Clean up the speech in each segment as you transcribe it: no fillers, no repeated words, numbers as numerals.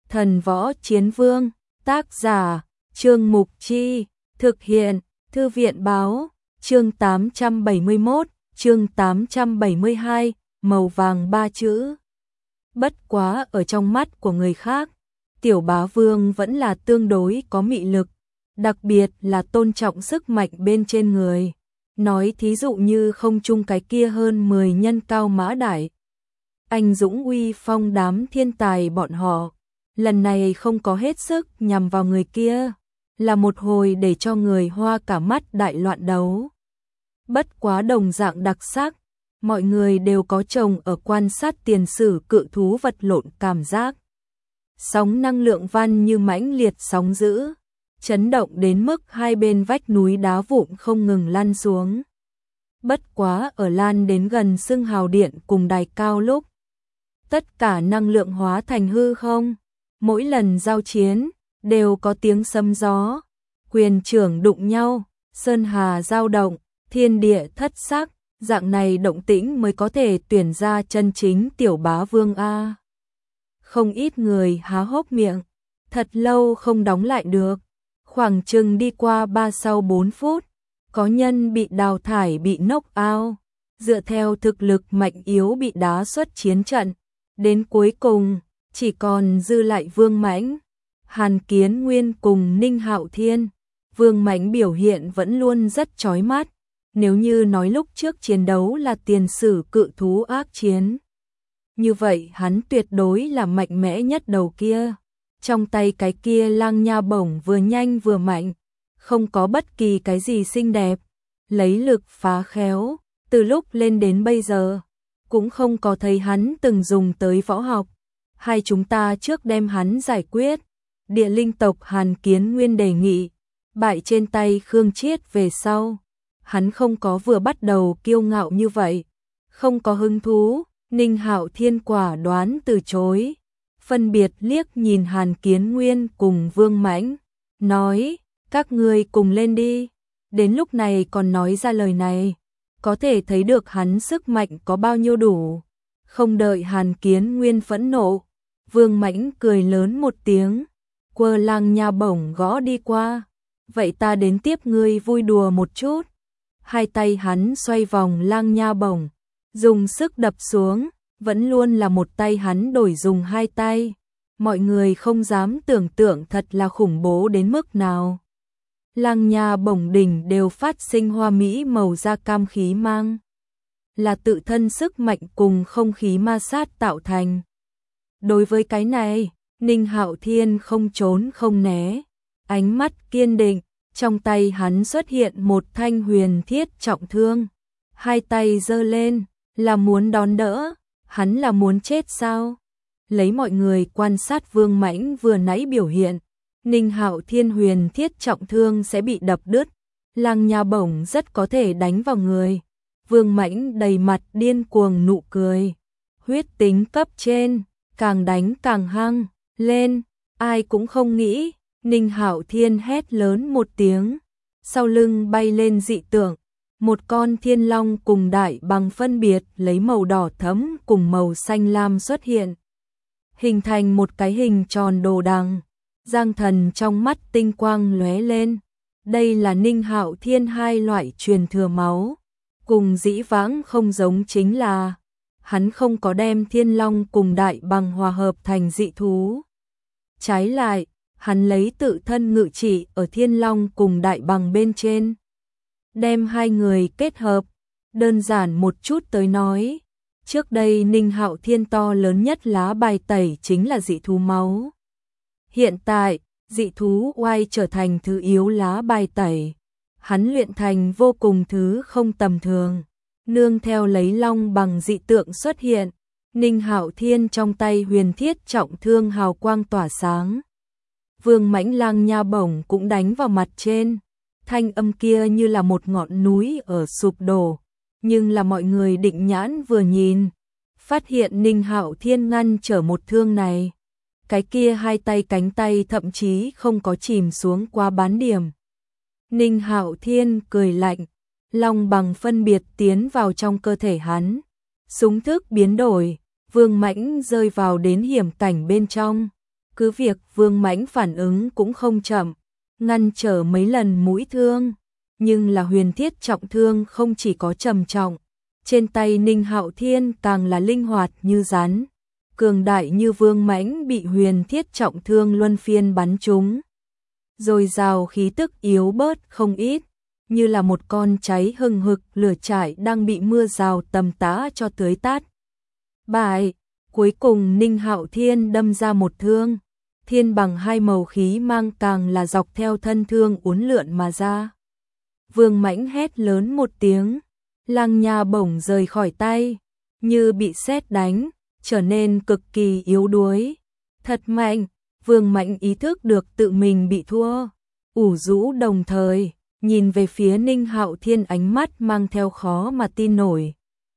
Thần Võ Chiến Vương, tác giả, Trương Mục Chi, thực hiện, Thư viện Báo, chương 871, chương 872, màu vàng ba chữ. Bất quá ở trong mắt của người khác, Tiểu Bá Vương vẫn là tương đối có mị lực, đặc biệt là tôn trọng sức mạnh bên trên người. Nói thí dụ như không chung cái kia hơn 10 nhân cao mã đại. Anh dũng uy phong đám thiên tài bọn họ, lần này không có hết sức nhằm vào người kia, là một hồi để cho người hoa cả mắt đại loạn đấu. Bất quá đồng dạng đặc sắc, mọi người đều có chồng ở quan sát tiền sử cự thú vật lộn cảm giác. Sóng năng lượng văn như mãnh liệt sóng dữ, chấn động đến mức hai bên vách núi đá vụn không ngừng lăn xuống. Bất quá ở lan đến gần Xưng Hào Điện cùng đài cao lúc, tất cả năng lượng hóa thành hư không, mỗi lần giao chiến đều có tiếng sấm gió, quyền trưởng đụng nhau, sơn hà dao động, thiên địa thất sắc, dạng này động tĩnh mới có thể tuyển ra chân chính Tiểu Bá Vương a. Không ít người há hốc miệng, thật lâu không đóng lại được. Khoảng chừng đi qua 3-4 phút, có nhân bị đào thải bị knock out, dựa theo thực lực mạnh yếu bị đá xuất chiến trận. Đến cuối cùng, chỉ còn dư lại Vương Mãnh, Hàn Kiến Nguyên cùng Ninh Hạo Thiên. Vương Mãnh biểu hiện vẫn luôn rất chói mắt, nếu như nói lúc trước chiến đấu là tiền sử cự thú ác chiến. Như vậy hắn tuyệt đối là mạnh mẽ nhất đầu kia. Trong tay cái kia lang nha bổng vừa nhanh vừa mạnh, không có bất kỳ cái gì xinh đẹp, lấy lực phá khéo, từ lúc lên đến bây giờ, cũng không có thấy hắn từng dùng tới võ học. Hai chúng ta trước đem hắn giải quyết. Địa linh tộc Hàn Kiến Nguyên đề nghị, bại trên tay Khương Chiết về sau. Hắn không có vừa bắt đầu kiêu ngạo như vậy, không có hứng thú. Ninh Hạo Thiên quả đoán từ chối, phân biệt liếc nhìn Hàn Kiến Nguyên cùng Vương Mãnh, nói, các ngươi cùng lên đi. Đến lúc này còn nói ra lời này, có thể thấy được hắn sức mạnh có bao nhiêu đủ. Không đợi Hàn Kiến Nguyên phẫn nộ, Vương Mãnh cười lớn một tiếng, quơ lang nha bổng gõ đi qua. Vậy ta đến tiếp ngươi vui đùa một chút. Hai tay hắn xoay vòng lang nha bổng, dùng sức đập xuống, vẫn luôn là một tay hắn đổi dùng hai tay. Mọi người không dám tưởng tượng thật là khủng bố đến mức nào. Lang nha bổng đỉnh đều phát sinh hoa mỹ màu da cam khí mang, là tự thân sức mạnh cùng không khí ma sát tạo thành. Đối với cái này, Ninh Hạo Thiên không trốn không né, ánh mắt kiên định, trong tay hắn xuất hiện một thanh huyền thiết trọng thương. Hai tay giơ lên, là muốn đón đỡ, hắn là muốn chết sao? Lấy mọi người quan sát Vương Mãnh vừa nãy biểu hiện, Ninh Hạo Thiên huyền thiết trọng thương sẽ bị đập đứt, lang nha bổng rất có thể đánh vào người. Vương Mãnh đầy mặt điên cuồng nụ cười, huyết tính cấp trên, càng đánh càng hăng, lên, ai cũng không nghĩ. Ninh Hạo Thiên hét lớn một tiếng, sau lưng bay lên dị tượng, một con thiên long cùng đại bằng phân biệt lấy màu đỏ thẫm cùng màu xanh lam xuất hiện, hình thành một cái hình tròn đồ đằng. Giang Thần trong mắt tinh quang lóe lên, đây là Ninh Hạo Thiên hai loại truyền thừa máu, cùng dĩ vãng không giống chính là hắn không có đem thiên long cùng đại bằng hòa hợp thành dị thú. Trái lại, hắn lấy tự thân ngự trị ở thiên long cùng đại bằng bên trên, đem hai người kết hợp. Đơn giản một chút tới nói, trước đây Ninh Hạo Thiên to lớn nhất lá bài tẩy chính là dị thú máu. Hiện tại, dị thú oai trở thành thứ yếu lá bài tẩy. Hắn luyện thành vô cùng thứ không tầm thường. Nương theo lấy long bằng dị tượng xuất hiện, Ninh Hạo Thiên trong tay huyền thiết trọng thương hào quang tỏa sáng. Vương Mãnh lang nha bổng cũng đánh vào mặt trên. Thanh âm kia như là một ngọn núi ở sụp đổ, nhưng là mọi người định nhãn vừa nhìn, phát hiện Ninh Hạo Thiên ngăn trở một thương này. Cái kia hai tay cánh tay thậm chí không có chìm xuống qua bán điểm. Ninh Hạo Thiên cười lạnh, long bằng phân biệt tiến vào trong cơ thể hắn. Súng thức biến đổi, Vương Mãnh rơi vào đến hiểm cảnh bên trong. cứ việc Vương Mãnh phản ứng cũng không chậm, ngăn trở mấy lần mũi thương, nhưng là huyền thiết trọng thương không chỉ có trầm trọng, trên tay Ninh Hạo Thiên càng là linh hoạt như rắn, cường đại như Vương Mãnh bị huyền thiết trọng thương luân phiên bắn trúng. Rồi rào khí tức yếu bớt không ít, như là một con cháy hừng hực lửa trại đang bị mưa rào tầm tã cho tưới tát. Bại, cuối cùng Ninh Hạo Thiên đâm ra một thương, thiên bằng hai màu khí mang càng là dọc theo thân thương uốn lượn mà ra. Vương Mãnh hét lớn một tiếng, Lăng Nha bổng rời khỏi tay, như bị sét đánh, trở nên cực kỳ yếu đuối. Thật mạnh, Vương Mãnh ý thức được tự mình bị thua, ủ rũ đồng thời, nhìn về phía Ninh Hạo Thiên ánh mắt mang theo khó mà tin nổi.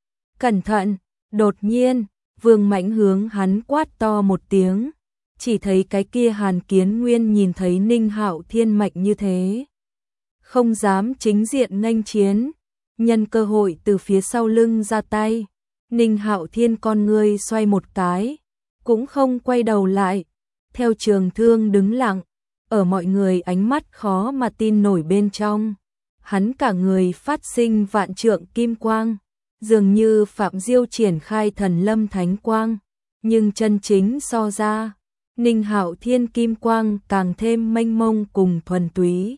Cẩn thận, đột nhiên, Vương Mãnh hướng hắn quát to một tiếng, chỉ thấy cái kia Hàn Kiến Nguyên nhìn thấy Ninh Hạo Thiên mạnh như thế, không dám chính diện nghênh chiến, nhân cơ hội từ phía sau lưng ra tay. Ninh Hạo Thiên con ngươi xoay một cái, cũng không quay đầu lại, theo trường thương đứng lặng, ở mọi người ánh mắt khó mà tin nổi bên trong. Hắn cả người phát sinh vạn trượng kim quang, dường như Phạm Diêu triển khai thần lâm thánh quang, nhưng chân chính so ra, Ninh Hạo Thiên kim quang càng thêm mênh mông cùng thuần túy.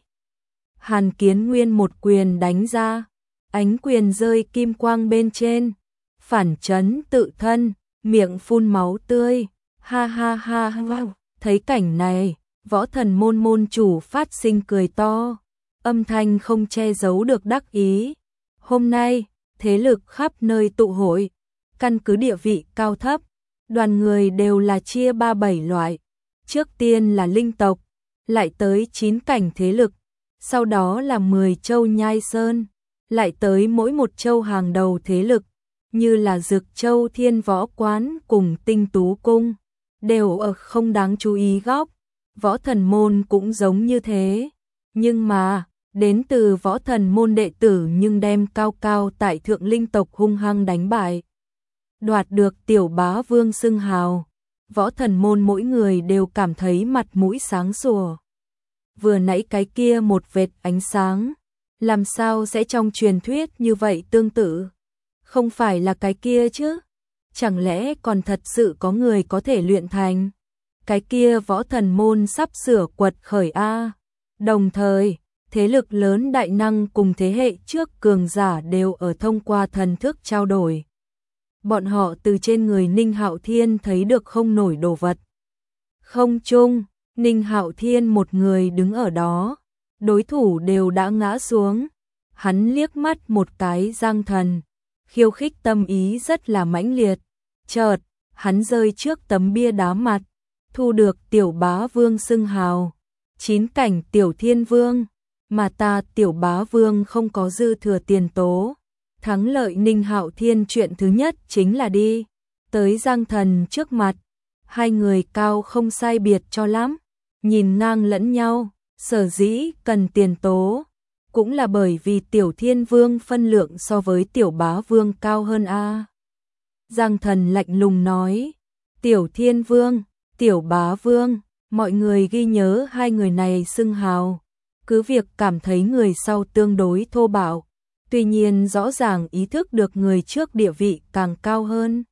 Hàn Kiến Nguyên một quyền đánh ra, ánh quyền rơi kim quang bên trên, phản chấn tự thân, miệng phun máu tươi, ha ha ha wow. Thấy cảnh này, Võ Thần môn môn chủ phát sinh cười to, âm thanh không che giấu được đắc ý. Hôm nay, thế lực khắp nơi tụ hội, căn cứ địa vị cao thấp, đoàn người đều là chia 3-7 loại. Trước tiên là linh tộc, lại tới 9 cảnh thế lực, sau đó là 10 châu nhai sơn, lại tới mỗi một châu hàng đầu thế lực, như là Dực Châu Thiên Võ Quán cùng Tinh Tú Cung, đều ở không đáng chú ý góc. Võ Thần môn cũng giống như thế, nhưng mà, đến từ Võ Thần môn đệ tử nhưng đem cao cao tại thượng linh tộc hung hăng đánh bại, đoạt được tiểu bá vương xưng hào. Võ Thần môn mỗi người đều cảm thấy mặt mũi sáng sủa. Vừa nãy cái kia một vệt ánh sáng, làm sao sẽ trong truyền thuyết như vậy tương tự? Không phải là cái kia chứ? Chẳng lẽ còn thật sự có người có thể luyện thành? Cái kia Võ Thần môn sắp sửa quật khởi a. Đồng thời, thế lực lớn đại năng cùng thế hệ trước cường giả đều ở thông qua thần thức trao đổi. Bọn họ từ trên người Ninh Hạo Thiên thấy được không nổi đồ vật. Không chung, Ninh Hạo Thiên một người đứng ở đó, đối thủ đều đã ngã xuống. Hắn liếc mắt một cái Giang Thần, khiêu khích tâm ý rất là mãnh liệt. Chợt, hắn rơi trước tấm bia đá mặt, thu được tiểu bá vương xưng hào, 9 cảnh tiểu thiên vương, mà ta tiểu bá vương không có dư thừa tiền tố. Thắng lợi Ninh Hạo Thiên chuyện thứ nhất chính là đi tới Giang Thần trước mặt, hai người cao không sai biệt cho lắm, nhìn ngang lẫn nhau, sở dĩ cần tiền tố, cũng là bởi vì tiểu thiên vương phân lượng so với tiểu bá vương cao hơn a. Giang Thần lạnh lùng nói, tiểu thiên vương, tiểu bá vương, mọi người ghi nhớ hai người này xưng hào, cứ việc cảm thấy người sau tương đối thô bạo, tuy nhiên rõ ràng ý thức được người trước địa vị càng cao hơn.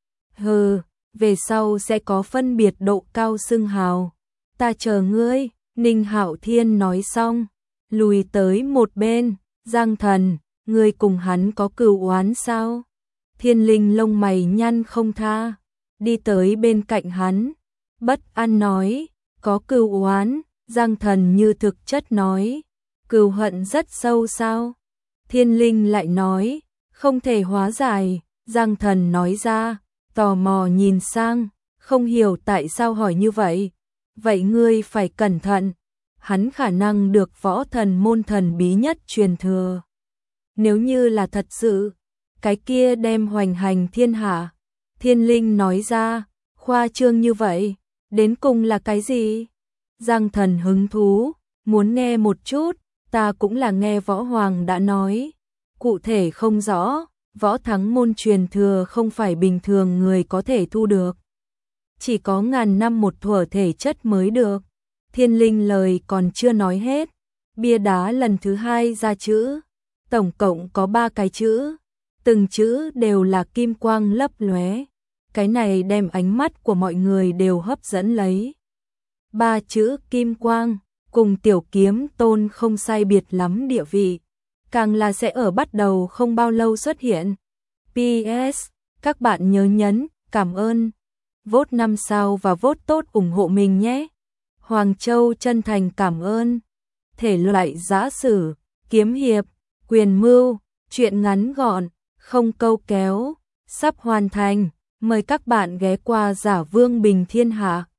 Hừ, về sau sẽ có phân biệt độ cao xưng hào, ta chờ ngươi. Ninh Hạo Thiên nói xong, lùi tới một bên. Giang Thần, ngươi cùng hắn có cừu oán sao? Thiên Linh lông mày nhăn không tha, đi tới bên cạnh hắn, bất an nói, có cừu oán. Giang Thần như thực chất nói, cừu hận rất sâu sao? Thiên Linh lại nói, không thể hóa giải. Giang Thần nói ra, tò mò nhìn sang, không hiểu tại sao hỏi như vậy. Vậy ngươi phải cẩn thận, hắn khả năng được Võ Thần môn thần bí nhất truyền thừa. Nếu như là thật sự, cái kia đem hoành hành thiên hạ. Thiên Linh nói ra, khoa trương như vậy, đến cùng là cái gì? Giang Thần hứng thú, muốn nghe một chút. Ta cũng là nghe Võ Hoàng đã nói, cụ thể không rõ, Võ Thắng môn truyền thừa không phải bình thường người có thể thu được. chỉ có ngàn năm một thuở thể chất mới được. Thiên Linh lời còn chưa nói hết, bia đá lần thứ hai ra chữ, tổng cộng có 3 cái chữ, từng chữ đều là kim quang lấp lóe. Cái này đem ánh mắt của mọi người đều hấp dẫn lấy. 3 chữ kim quang, cùng Tiểu Kiếm Tôn không sai biệt lắm địa vị, càng là sẽ ở bắt đầu không bao lâu xuất hiện. PS, các bạn nhớ nhấn, cảm ơn, vote 5 sao và vote tốt ủng hộ mình nhé. Hoàng Châu chân thành cảm ơn. Thể loại giã sử, kiếm hiệp, quyền mưu, truyện ngắn gọn, không câu kéo, sắp hoàn thành. Mời các bạn ghé qua Giả Vương Bình Thiên Hạ.